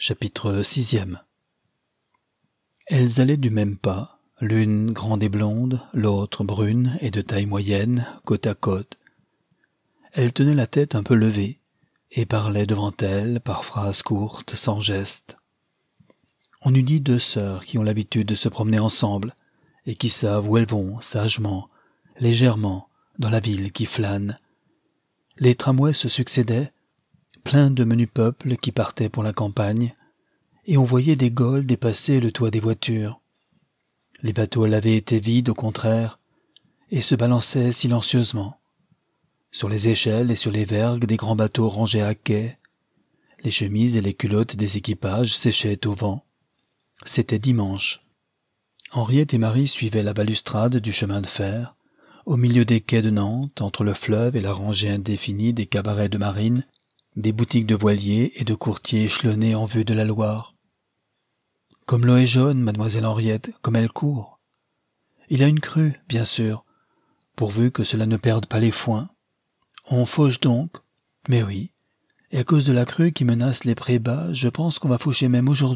Chapitre 6e. Elles allaient du même pas, l'une grande et blonde, l'autre brune et de taille moyenne, côte à côte. Elles tenaient la tête un peu levée, et parlaient devant elles par phrases courtes, sans geste. On eût dit deux sœurs qui ont l'habitude de se promener ensemble, et qui savent où elles vont, sagement, légèrement, dans la ville qui flâne. Les tramways se succédaient, pleins de menus peuples qui partaient pour la campagne, et on voyait des gaules dépasser le toit des voitures. Les bateaux l'avaient été vides au contraire, et se balançaient silencieusement. Sur les échelles et sur les vergues des grands bateaux rangés à quai, les chemises et les culottes des équipages séchaient au vent. C'était dimanche. Henriette et Marie suivaient la balustrade du chemin de fer, au milieu des quais de Nantes, entre le fleuve et la rangée indéfinie des cabarets de marine, des boutiques de voiliers et de courtiers échelonnés en vue de la Loire. « Comme l'eau est jaune, mademoiselle Henriette, comme elle court. Il y a une crue, bien sûr, pourvu que cela ne perde pas les foins. On fauche donc. Mais oui, et à cause de la crue qui menace les prés bas, je pense qu'on va faucher même aujourd'hui. »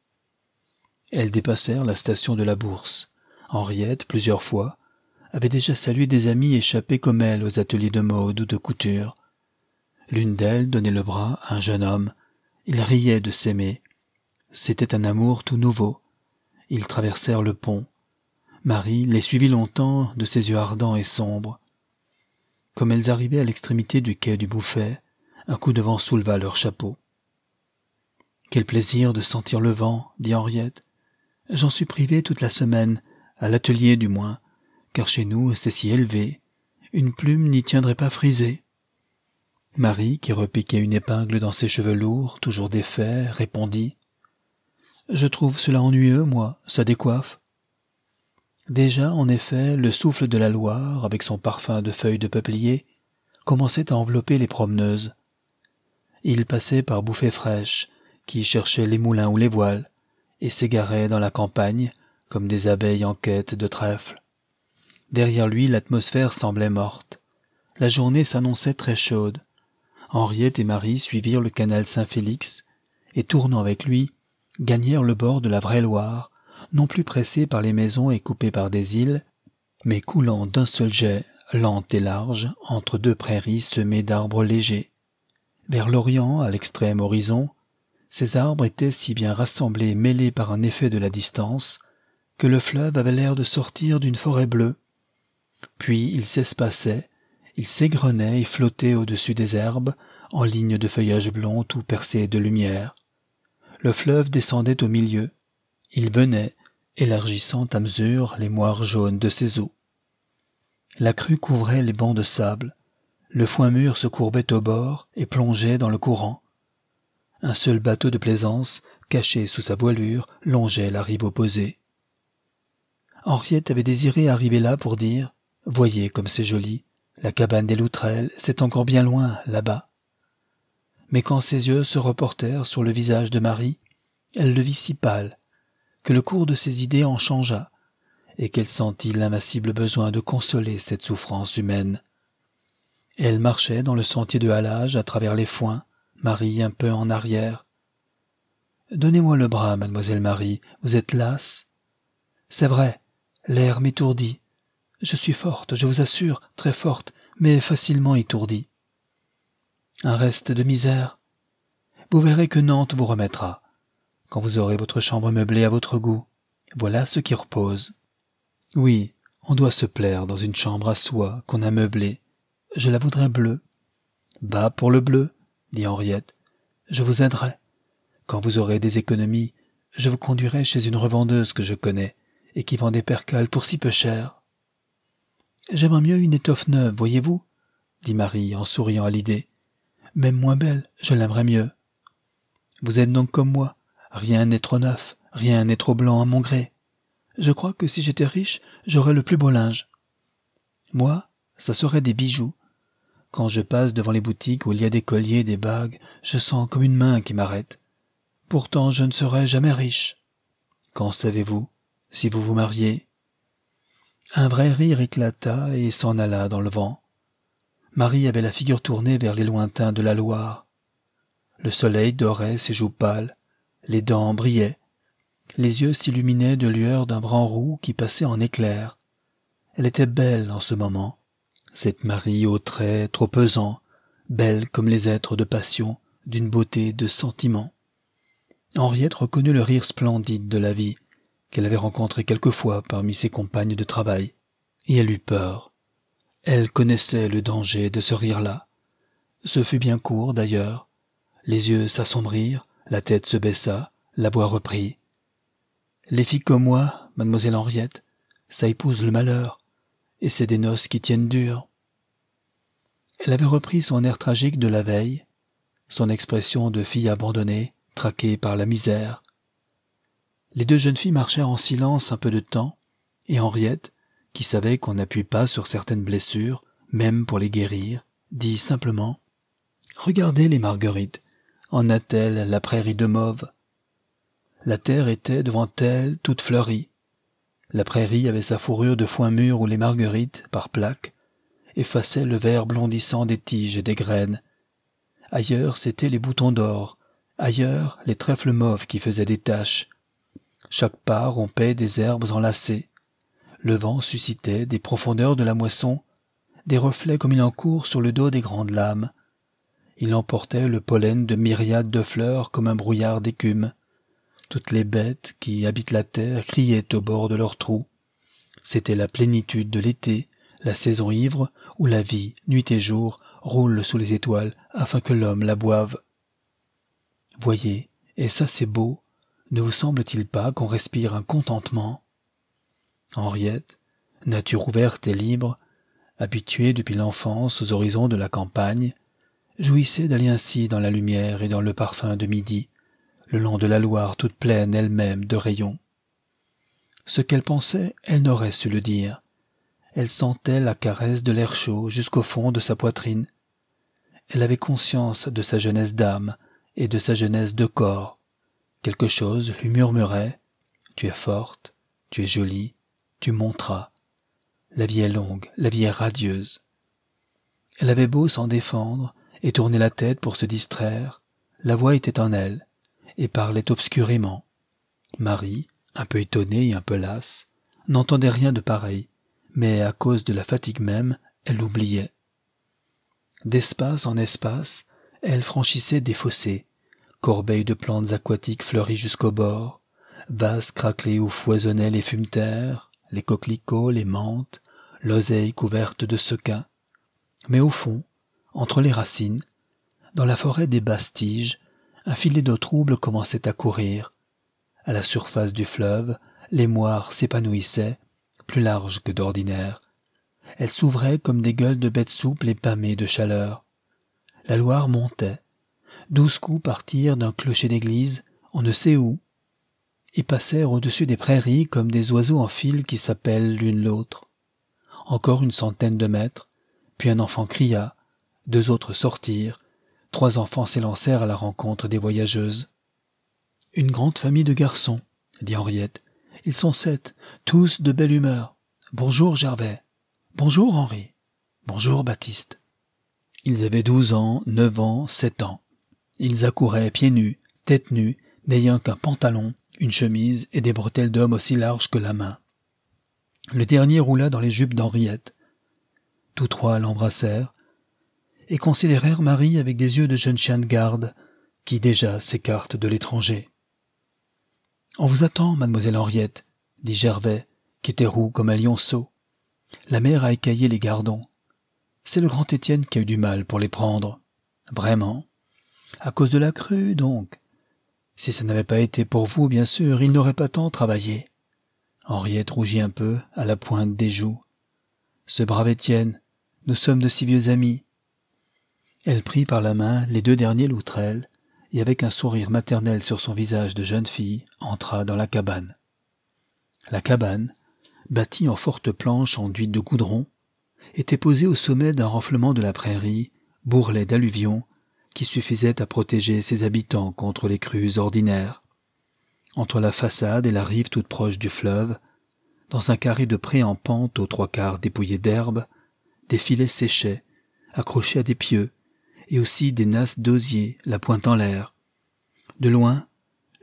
Elles dépassèrent la station de la Bourse. Henriette, plusieurs fois, avait déjà salué des amis échappés comme elle aux ateliers de mode ou de couture. L'une d'elles donnait le bras à un jeune homme. Ils riaient de s'aimer. C'était un amour tout nouveau. Ils traversèrent le pont. Marie les suivit longtemps de ses yeux ardents et sombres. Comme elles arrivaient à l'extrémité du quai du Bouffay, un coup de vent souleva leur chapeau. « Quel plaisir de sentir le vent, » dit Henriette. « J'en suis privée toute la semaine, à l'atelier du moins, car chez nous c'est si élevé. Une plume n'y tiendrait pas frisée. » Marie, qui repiquait une épingle dans ses cheveux lourds, toujours défaits, répondit « Je trouve cela ennuyeux, moi, ça décoiffe. » Déjà, en effet, le souffle de la Loire, avec son parfum de feuilles de peuplier, commençait à envelopper les promeneuses. Il passait par bouffées fraîches, qui cherchaient les moulins ou les voiles, et s'égaraient dans la campagne, comme des abeilles en quête de trèfle. Derrière lui, l'atmosphère semblait morte. La journée s'annonçait très chaude. Henriette et Marie suivirent le canal Saint-Félix, et tournant avec lui, gagnèrent le bord de la vraie Loire, non plus pressée par les maisons et coupée par des îles, mais coulant d'un seul jet, lente et large, entre deux prairies semées d'arbres légers. Vers l'Orient, à l'extrême horizon, ces arbres étaient si bien rassemblés et mêlés par un effet de la distance, que le fleuve avait l'air de sortir d'une forêt bleue. Puis il s'espaçait, il s'égrenait et flottait au-dessus des herbes, en lignes de feuillage blond tout percées de lumière. Le fleuve descendait au milieu. Il venait, élargissant à mesure les moires jaunes de ses eaux. La crue couvrait les bancs de sable. Le foin mûr se courbait au bord et plongeait dans le courant. Un seul bateau de plaisance, caché sous sa voilure, longeait la rive opposée. Henriette avait désiré arriver là pour dire « Voyez comme c'est joli, la cabane des Loutrelles, c'est encore bien loin, là-bas. » Mais quand ses yeux se reportèrent sur le visage de Marie, elle le vit si pâle, que le cours de ses idées en changea, et qu'elle sentit l'invincible besoin de consoler cette souffrance humaine. Elle marchait dans le sentier de halage à travers les foins, Marie un peu en arrière. « Donnez-moi le bras, mademoiselle Marie, vous êtes lasse. »« C'est vrai, l'air m'étourdit. Je suis forte, je vous assure, très forte, mais facilement étourdie. Un reste de misère. Vous verrez que Nantes vous remettra, quand vous aurez votre chambre meublée à votre goût. Voilà ce qui repose. Oui, on doit se plaire dans une chambre à soi qu'on a meublée. Je la voudrais bleue. »« Bas pour le bleu, » dit Henriette. « Je vous aiderai. Quand vous aurez des économies, je vous conduirai chez une revendeuse que je connais et qui vend des percales pour si peu cher. »« J'aimerais mieux une étoffe neuve, voyez-vous, » dit Marie en souriant à l'idée. « Même moins belle, je l'aimerais mieux. »« Vous êtes donc comme moi, rien n'est trop neuf, rien n'est trop blanc à mon gré. Je crois que si j'étais riche, j'aurais le plus beau linge. Moi, ça serait des bijoux. Quand je passe devant les boutiques où il y a des colliers, des bagues, je sens comme une main qui m'arrête. Pourtant, je ne serai jamais riche. Qu'en savez-vous, si vous vous mariez ?» Un vrai rire éclata et s'en alla dans le vent. Marie avait la figure tournée vers les lointains de la Loire. Le soleil dorait ses joues pâles, les dents brillaient, les yeux s'illuminaient de lueur d'un bras roux qui passait en éclairs. Elle était belle en ce moment, cette Marie aux traits trop pesants, belle comme les êtres de passion, d'une beauté de sentiment. Henriette reconnut le rire splendide de la vie, qu'elle avait rencontré quelquefois parmi ses compagnes de travail, et elle eut peur. Elle connaissait le danger de ce rire-là. Ce fut bien court, d'ailleurs. Les yeux s'assombrirent, la tête se baissa, la voix reprit. « Les filles comme moi, mademoiselle Henriette, ça épouse le malheur, et c'est des noces qui tiennent dur. » Elle avait repris son air tragique de la veille, son expression de fille abandonnée, traquée par la misère. Les deux jeunes filles marchèrent en silence un peu de temps, et Henriette, qui savait qu'on n'appuie pas sur certaines blessures, même pour les guérir, dit simplement « Regardez les marguerites, en a-t-elle la prairie de mauve ?» La terre était devant elle toute fleurie. La prairie avait sa fourrure de foin mûr où les marguerites, par plaques, effaçaient le vert blondissant des tiges et des graines. Ailleurs, c'étaient les boutons d'or, ailleurs, les trèfles mauves qui faisaient des taches. Chaque pas rompait des herbes enlacées. Le vent suscitait des profondeurs de la moisson, des reflets comme il en court sur le dos des grandes lames. Il emportait le pollen de myriades de fleurs comme un brouillard d'écume. Toutes les bêtes qui habitent la terre criaient au bord de leurs trous. C'était la plénitude de l'été, la saison ivre où la vie, nuit et jour, roule sous les étoiles afin que l'homme la boive. Voyez, et ça c'est beau, ne vous semble-t-il pas qu'on respire un contentement? Henriette, nature ouverte et libre, habituée depuis l'enfance aux horizons de la campagne, jouissait d'aller ainsi dans la lumière et dans le parfum de midi, le long de la Loire toute pleine elle-même de rayons. Ce qu'elle pensait, elle n'aurait su le dire. Elle sentait la caresse de l'air chaud jusqu'au fond de sa poitrine. Elle avait conscience de sa jeunesse d'âme et de sa jeunesse de corps. Quelque chose lui murmurait « Tu es forte, tu es jolie, tu monteras. La vie est longue, la vie est radieuse. » Elle avait beau s'en défendre et tourner la tête pour se distraire, la voix était en elle et parlait obscurément. Marie, un peu étonnée et un peu lasse, n'entendait rien de pareil, mais à cause de la fatigue même, elle l'oubliait. D'espace en espace, elle franchissait des fossés, corbeilles de plantes aquatiques fleuries jusqu'au bord, vases craquelés où foisonnaient les fumeterres, les coquelicots, les menthes, l'oseille couverte de sequins. Mais au fond, entre les racines, dans la forêt des basses tiges, un filet d'eau trouble commençait à courir. À la surface du fleuve, les moires s'épanouissaient, plus larges que d'ordinaire. Elles s'ouvraient comme des gueules de bêtes souples et pâmées de chaleur. La Loire montait. 12 coups partirent d'un clocher d'église, on ne sait où, et passèrent au-dessus des prairies comme des oiseaux en file qui s'appellent l'une l'autre. Encore une centaine de mètres, puis un enfant cria, 2 autres sortirent, 3 enfants s'élancèrent à la rencontre des voyageuses. « Une grande famille de garçons, » dit Henriette. « Ils sont 7, tous de belle humeur. Bonjour Gervais. Bonjour Henri. Bonjour Baptiste. » Ils avaient 12 ans, 9 ans, 7 ans. Ils accouraient pieds nus, tête nue, n'ayant qu'un pantalon, une chemise et des bretelles d'homme aussi larges que la main. Le dernier roula dans les jupes d'Henriette. Tous 3 l'embrassèrent et considérèrent Marie avec des yeux de jeune chien de garde qui déjà s'écarte de l'étranger. « On vous attend, mademoiselle Henriette, » dit Gervais, qui était roux comme un lionceau. « La mère a écaillé les gardons. C'est le grand Étienne qui a eu du mal pour les prendre. Vraiment. À cause de la crue, donc. Si ça n'avait pas été pour vous, bien sûr, il n'aurait pas tant travaillé. » Henriette rougit un peu, à la pointe des joues. « Ce brave Étienne, nous sommes de si vieux amis. » Elle prit par la main les 2 derniers loutrelles, et avec un sourire maternel sur son visage de jeune fille, entra dans la cabane. La cabane, bâtie en forte planche enduite de goudron, était posée au sommet d'un renflement de la prairie, bourrelet d'alluvions, qui suffisait à protéger ses habitants contre les crues ordinaires. Entre la façade et la rive toute proche du fleuve, dans un carré de pré en pente aux 3/4 dépouillé d'herbe, des filets séchaient, accrochés à des pieux, et aussi des nasses d'osier, la pointe en l'air. De loin,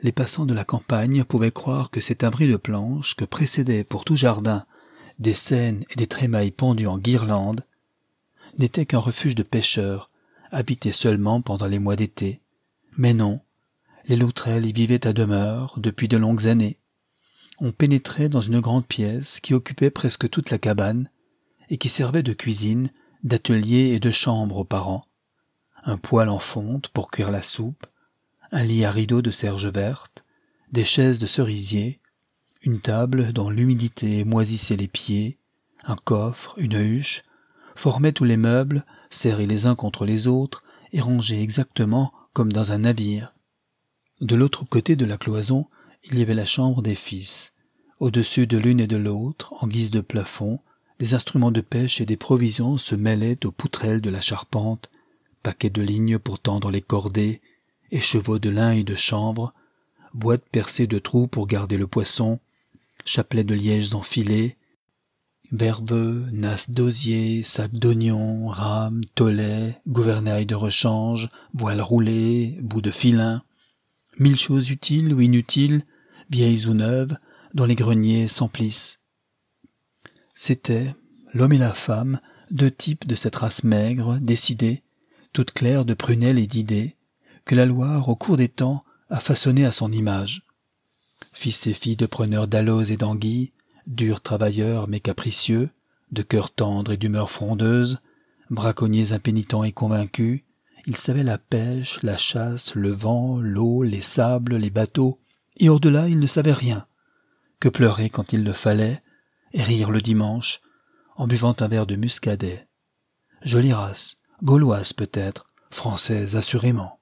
les passants de la campagne pouvaient croire que cet abri de planches que précédaient pour tout jardin des scènes et des trémailles pendues en guirlandes n'était qu'un refuge de pêcheurs, habité seulement pendant les mois d'été. Mais non, les Loutrel y vivaient à demeure depuis de longues années. On pénétrait dans une grande pièce qui occupait presque toute la cabane et qui servait de cuisine, d'atelier et de chambre aux parents. Un poêle en fonte pour cuire la soupe, un lit à rideaux de serge verte, des chaises de cerisier, une table dont l'humidité moisissait les pieds, un coffre, une huche, formaient tous les meubles, serrés les uns contre les autres et rangés exactement comme dans un navire. De l'autre côté de la cloison, il y avait la chambre des fils. Au-dessus de l'une et de l'autre, en guise de plafond, des instruments de pêche et des provisions se mêlaient aux poutrelles de la charpente, paquets de lignes pour tendre les cordées, écheveaux de lin et de chanvre, boîtes percées de trous pour garder le poisson, chapelets de lièges enfilés, verveux, nasses d'osier, sacs d'oignons, rames, tolets, gouvernail de rechange, voiles roulées, bouts de filin, 1000 choses utiles ou inutiles, vieilles ou neuves, dont les greniers s'emplissent. C'étaient, l'homme et la femme, deux types de cette race maigre, décidée, toute claire de prunelle et d'idées, que la Loire, au cours des temps, a façonné à son image. Fils et filles de preneurs d'aloes et d'anguilles, durs travailleurs mais capricieux, de cœur tendre et d'humeur frondeuse, braconniers impénitents et convaincus, ils savaient la pêche, la chasse, le vent, l'eau, les sables, les bateaux, et au-delà ils ne savaient rien, que pleurer quand il le fallait, et rire le dimanche, en buvant un verre de muscadet. Jolie race, gauloise peut-être, française assurément.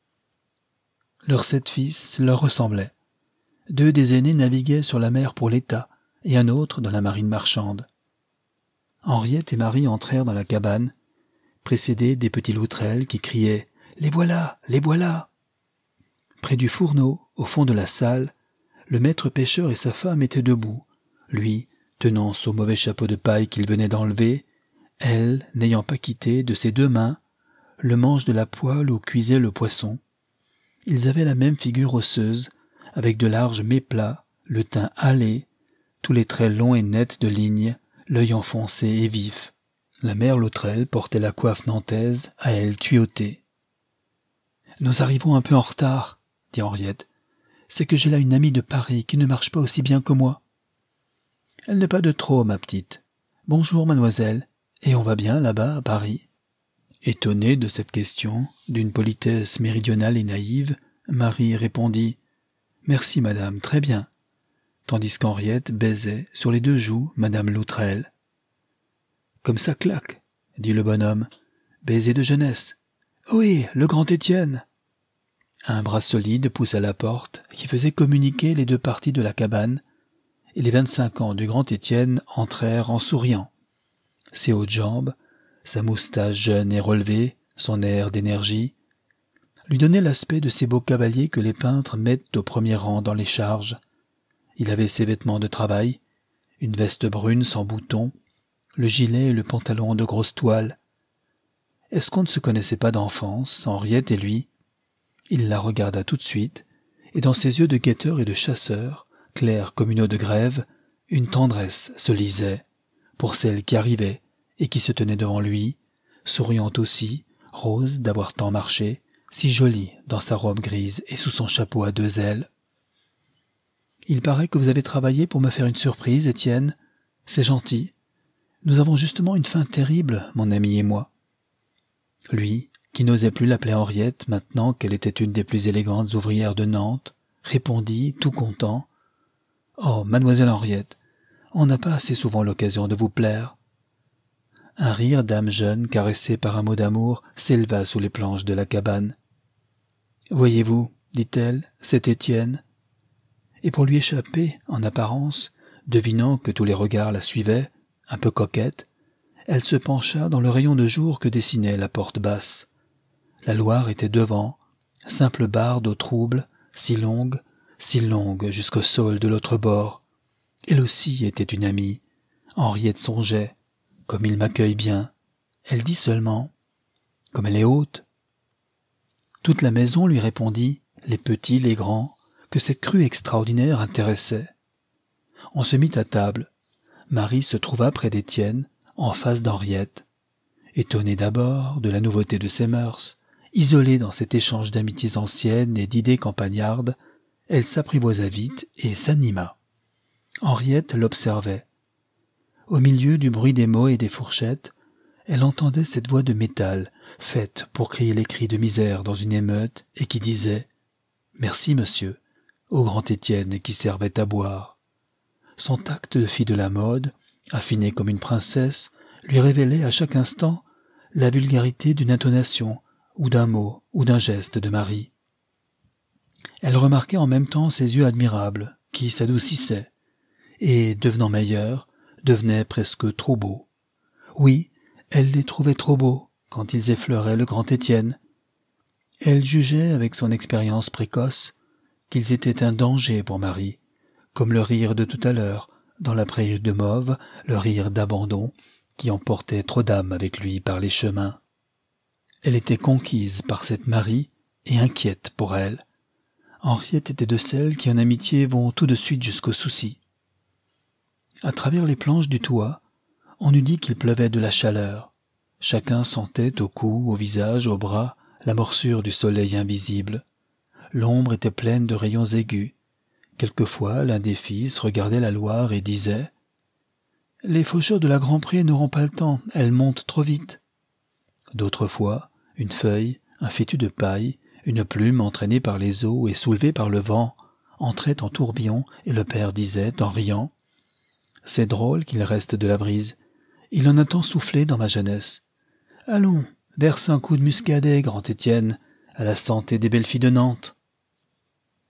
Leurs 7 fils leur ressemblaient. 2 des aînés naviguaient sur la mer pour l'État, et un autre dans la marine marchande. Henriette et Marie entrèrent dans la cabane, précédés des petits Loutrel qui criaient « Les voilà, les voilà !» Près du fourneau, au fond de la salle, le maître pêcheur et sa femme étaient debout, lui tenant son mauvais chapeau de paille qu'il venait d'enlever, elle n'ayant pas quitté de ses 2 mains le manche de la poêle où cuisait le poisson. Ils avaient la même figure osseuse, avec de larges méplats, le teint hâlé, tous les traits longs et nets de lignes, l'œil enfoncé et vif. La mère Loutrel portait la coiffe nantaise, à elle tuyautée. « Nous arrivons un peu en retard, » dit Henriette. « C'est que j'ai là une amie de Paris qui ne marche pas aussi bien que moi. »« Elle n'est pas de trop, ma petite. Bonjour, mademoiselle. Et on va bien là-bas, à Paris ?» Étonnée de cette question, d'une politesse méridionale et naïve, Marie répondit « Merci, madame, très bien », tandis qu'Henriette baisait sur les 2 joues madame Loutrel. « Comme ça claque, » dit le bonhomme, « baiser de jeunesse. Oui, le grand Étienne !» Un bras solide poussa la porte qui faisait communiquer les 2 parties de la cabane, et les 25 ans du grand Étienne entrèrent en souriant. Ses hautes jambes, sa moustache jeune et relevée, son air d'énergie, lui donnaient l'aspect de ces beaux cavaliers que les peintres mettent au premier rang dans les charges. Il avait ses vêtements de travail, une veste brune sans boutons, le gilet et le pantalon de grosse toile. Est-ce qu'on ne se connaissait pas d'enfance, Henriette et lui? Il la regarda tout de suite, et dans ses yeux de guetteur et de chasseur, clairs comme une eau de grève, une tendresse se lisait, pour celle qui arrivait et qui se tenait devant lui, souriante aussi, rose d'avoir tant marché, si jolie dans sa robe grise et sous son chapeau à 2 ailes. « Il paraît que vous avez travaillé pour me faire une surprise, Étienne. C'est gentil. Nous avons justement une faim terrible, mon ami et moi. » Lui, qui n'osait plus l'appeler Henriette maintenant qu'elle était une des plus élégantes ouvrières de Nantes, répondit, tout content, « Oh, mademoiselle Henriette, on n'a pas assez souvent l'occasion de vous plaire. » Un rire d'âme jeune caressé par un mot d'amour s'éleva sous les planches de la cabane. « Voyez-vous, dit-elle, c'est Étienne. » Et pour lui échapper, en apparence, devinant que tous les regards la suivaient, un peu coquette, elle se pencha dans le rayon de jour que dessinait la porte basse. La Loire était devant, simple barre d'eau trouble, si longue jusqu'au saule de l'autre bord. Elle aussi était une amie. Henriette songeait, comme il m'accueille bien. Elle dit seulement, comme elle est haute. Toute la maison lui répondit, les petits, les grands, que cette crue extraordinaire intéressait. On se mit à table. Marie se trouva près d'Étienne, en face d'Henriette. Étonnée d'abord de la nouveauté de ses mœurs, isolée dans cet échange d'amitiés anciennes et d'idées campagnardes, elle s'apprivoisa vite et s'anima. Henriette l'observait. Au milieu du bruit des mots et des fourchettes, elle entendait cette voix de métal, faite pour crier les cris de misère dans une émeute, et qui disait « Merci, monsieur », au grand Étienne qui servait à boire. Son tact de fille de la mode, affinée comme une princesse, lui révélait à chaque instant la vulgarité d'une intonation, ou d'un mot, ou d'un geste de Marie. Elle remarquait en même temps ses yeux admirables, qui s'adoucissaient, et, devenant meilleurs, devenaient presque trop beaux. Oui, elle les trouvait trop beaux quand ils effleuraient le grand Étienne. Elle jugeait avec son expérience précoce qu'ils étaient un danger pour Marie, comme le rire de tout à l'heure, dans la prairie de mauve, le rire d'abandon, qui emportait trop d'âmes avec lui par les chemins. Elle était conquise par cette Marie et inquiète pour elle. Henriette était de celles qui en amitié vont tout de suite jusqu'au souci. À travers les planches du toit, on eût dit qu'il pleuvait de la chaleur. Chacun sentait au cou, au visage, au bras, la morsure du soleil invisible. L'ombre était pleine de rayons aigus. Quelquefois, l'un des fils regardait la Loire et disait « Les faucheurs de la Grand-Pré n'auront pas le temps, elles montent trop vite. » D'autres fois, une feuille, un fétu de paille, une plume entraînée par les eaux et soulevée par le vent, entrait en tourbillon et le père disait, en riant « C'est drôle qu'il reste de la brise. Il en a tant soufflé dans ma jeunesse. Allons, verse un coup de muscadet, grand Étienne, à la santé des belles filles de Nantes. »